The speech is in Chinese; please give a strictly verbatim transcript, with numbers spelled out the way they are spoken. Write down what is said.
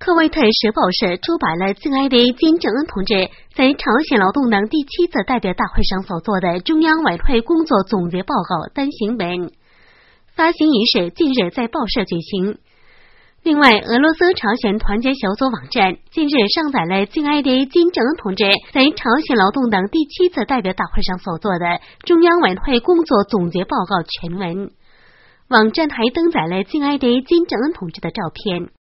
科威特时报社出版了敬爱的金正恩同志在朝鲜劳动党第七次代表大会上所做的中央委员会工作总结报告单行本，发行仪式近日在报社举行。另外，俄罗斯朝鲜团结小组网站近日上载了敬爱的金正恩同志在朝鲜劳动党第七次代表大会上所做的中央委员会工作总结报告全文。网站还登载了敬爱的金正恩同志的照片。